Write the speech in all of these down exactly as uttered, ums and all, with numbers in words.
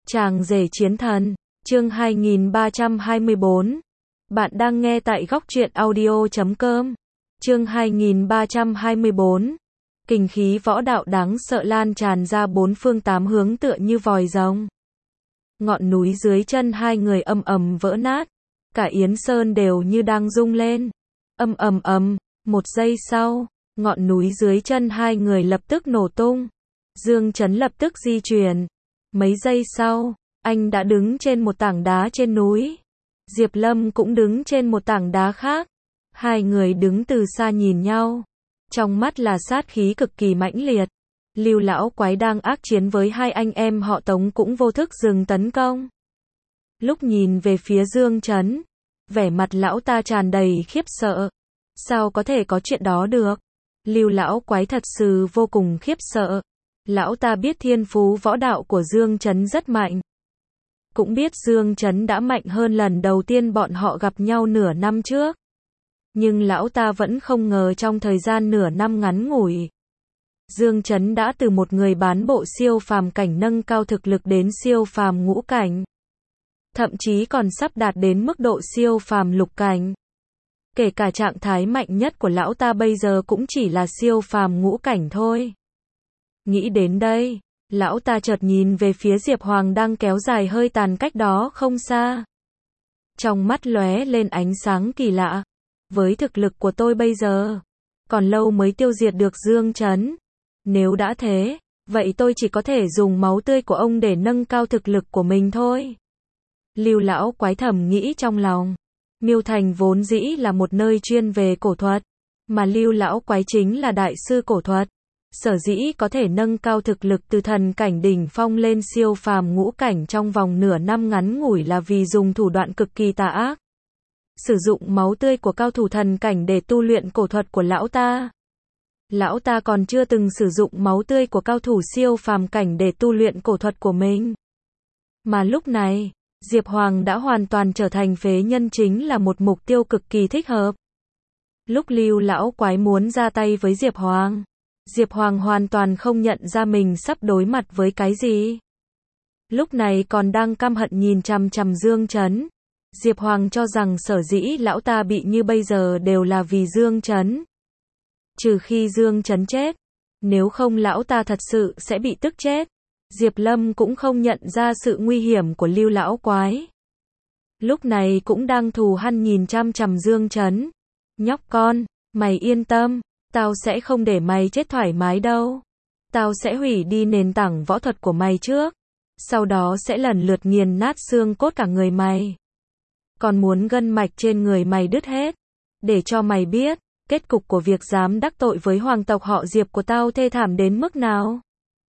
Chàng rể chiến thần, chương hai nghìn ba trăm hai mươi bốn. Bạn đang nghe tại góc truyện audio chấm com. Chương hai nghìn ba trăm hai mươi bốn. Kình khí võ đạo đáng sợ lan tràn ra bốn phương tám hướng tựa như vòi rồng. Ngọn núi dưới chân hai người ầm ầm vỡ nát, cả Yến Sơn đều như đang rung lên. Ầm ầm ầm, một giây sau, ngọn núi dưới chân hai người lập tức nổ tung. Dương Chấn lập tức di chuyển. Mấy giây sau, anh đã đứng trên một tảng đá trên núi. Diệp Lâm cũng đứng trên một tảng đá khác. Hai người đứng từ xa nhìn nhau. Trong mắt là sát khí cực kỳ mãnh liệt. Lưu lão quái đang ác chiến với hai anh em họ Tống cũng vô thức dừng tấn công. Lúc nhìn về phía Dương Chấn, vẻ mặt lão ta tràn đầy khiếp sợ. Sao có thể có chuyện đó được? Lưu lão quái thật sự vô cùng khiếp sợ. Lão ta biết thiên phú võ đạo của Dương Chấn rất mạnh. Cũng biết Dương Chấn đã mạnh hơn lần đầu tiên bọn họ gặp nhau nửa năm trước. Nhưng lão ta vẫn không ngờ trong thời gian nửa năm ngắn ngủi, Dương Chấn đã từ một người bán bộ siêu phàm cảnh nâng cao thực lực đến siêu phàm ngũ cảnh. Thậm chí còn sắp đạt đến mức độ siêu phàm lục cảnh. Kể cả trạng thái mạnh nhất của lão ta bây giờ cũng chỉ là siêu phàm ngũ cảnh thôi. Nghĩ đến đây, lão ta chợt nhìn về phía Diệp Hoàng đang kéo dài hơi tàn cách đó không xa. Trong mắt lóe lên ánh sáng kỳ lạ. Với thực lực của tôi bây giờ, còn lâu mới tiêu diệt được Dương Chấn. Nếu đã thế, vậy tôi chỉ có thể dùng máu tươi của ông để nâng cao thực lực của mình thôi. Lưu lão quái thầm nghĩ trong lòng. Miêu Thành vốn dĩ là một nơi chuyên về cổ thuật, mà Lưu lão quái chính là đại sư cổ thuật. Sở dĩ có thể nâng cao thực lực từ thần cảnh đỉnh phong lên siêu phàm ngũ cảnh trong vòng nửa năm ngắn ngủi là vì dùng thủ đoạn cực kỳ tà ác. Sử dụng máu tươi của cao thủ thần cảnh để tu luyện cổ thuật của lão ta. Lão ta còn chưa từng sử dụng máu tươi của cao thủ siêu phàm cảnh để tu luyện cổ thuật của mình. Mà lúc này, Diệp Hoàng đã hoàn toàn trở thành phế nhân, chính là một mục tiêu cực kỳ thích hợp. Lúc Lưu lão quái muốn ra tay với Diệp Hoàng, Diệp Hoàng hoàn toàn không nhận ra mình sắp đối mặt với cái gì. Lúc này còn đang căm hận nhìn chằm chằm Dương Chấn. Diệp Hoàng cho rằng sở dĩ lão ta bị như bây giờ đều là vì Dương Chấn. Trừ khi Dương Chấn chết, nếu không lão ta thật sự sẽ bị tức chết. Diệp Lâm cũng không nhận ra sự nguy hiểm của Lưu lão quái. Lúc này cũng đang thù hằn nhìn chằm chằm Dương Chấn. Nhóc con, mày yên tâm, tao sẽ không để mày chết thoải mái đâu. Tao sẽ hủy đi nền tảng võ thuật của mày trước. Sau đó sẽ lần lượt nghiền nát xương cốt cả người mày. Còn muốn gân mạch trên người mày đứt hết. Để cho mày biết, kết cục của việc dám đắc tội với hoàng tộc họ Diệp của tao thê thảm đến mức nào.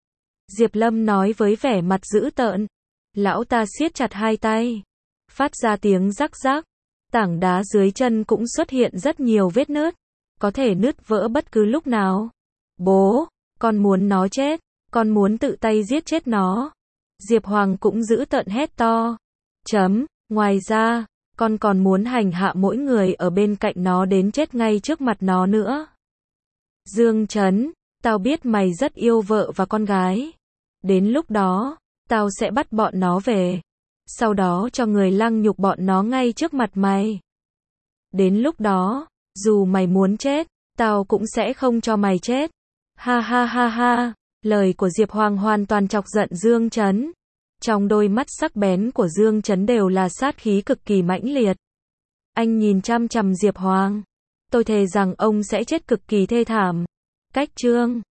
Diệp Lâm nói với vẻ mặt dữ tợn. Lão ta siết chặt hai tay. Phát ra tiếng rắc rắc. Tảng đá dưới chân cũng xuất hiện rất nhiều vết nứt. Có thể nứt vỡ bất cứ lúc nào. Bố, con muốn nó chết. Con muốn tự tay giết chết nó. Diệp Hoàng cũng dữ tợn hét to. Chấm, ngoài ra, con còn muốn hành hạ mỗi người ở bên cạnh nó đến chết ngay trước mặt nó nữa. Dương Chấn, tao biết mày rất yêu vợ và con gái. Đến lúc đó, tao sẽ bắt bọn nó về. Sau đó cho người lăng nhục bọn nó ngay trước mặt mày. Đến lúc đó, dù mày muốn chết, tao cũng sẽ không cho mày chết. Ha ha ha ha, lời của Diệp Hoàng hoàn toàn chọc giận Dương Chấn. Trong đôi mắt sắc bén của Dương Chấn đều là sát khí cực kỳ mãnh liệt. Anh nhìn chăm chằm Diệp Hoàng. Tôi thề rằng ông sẽ chết cực kỳ thê thảm. Cách chương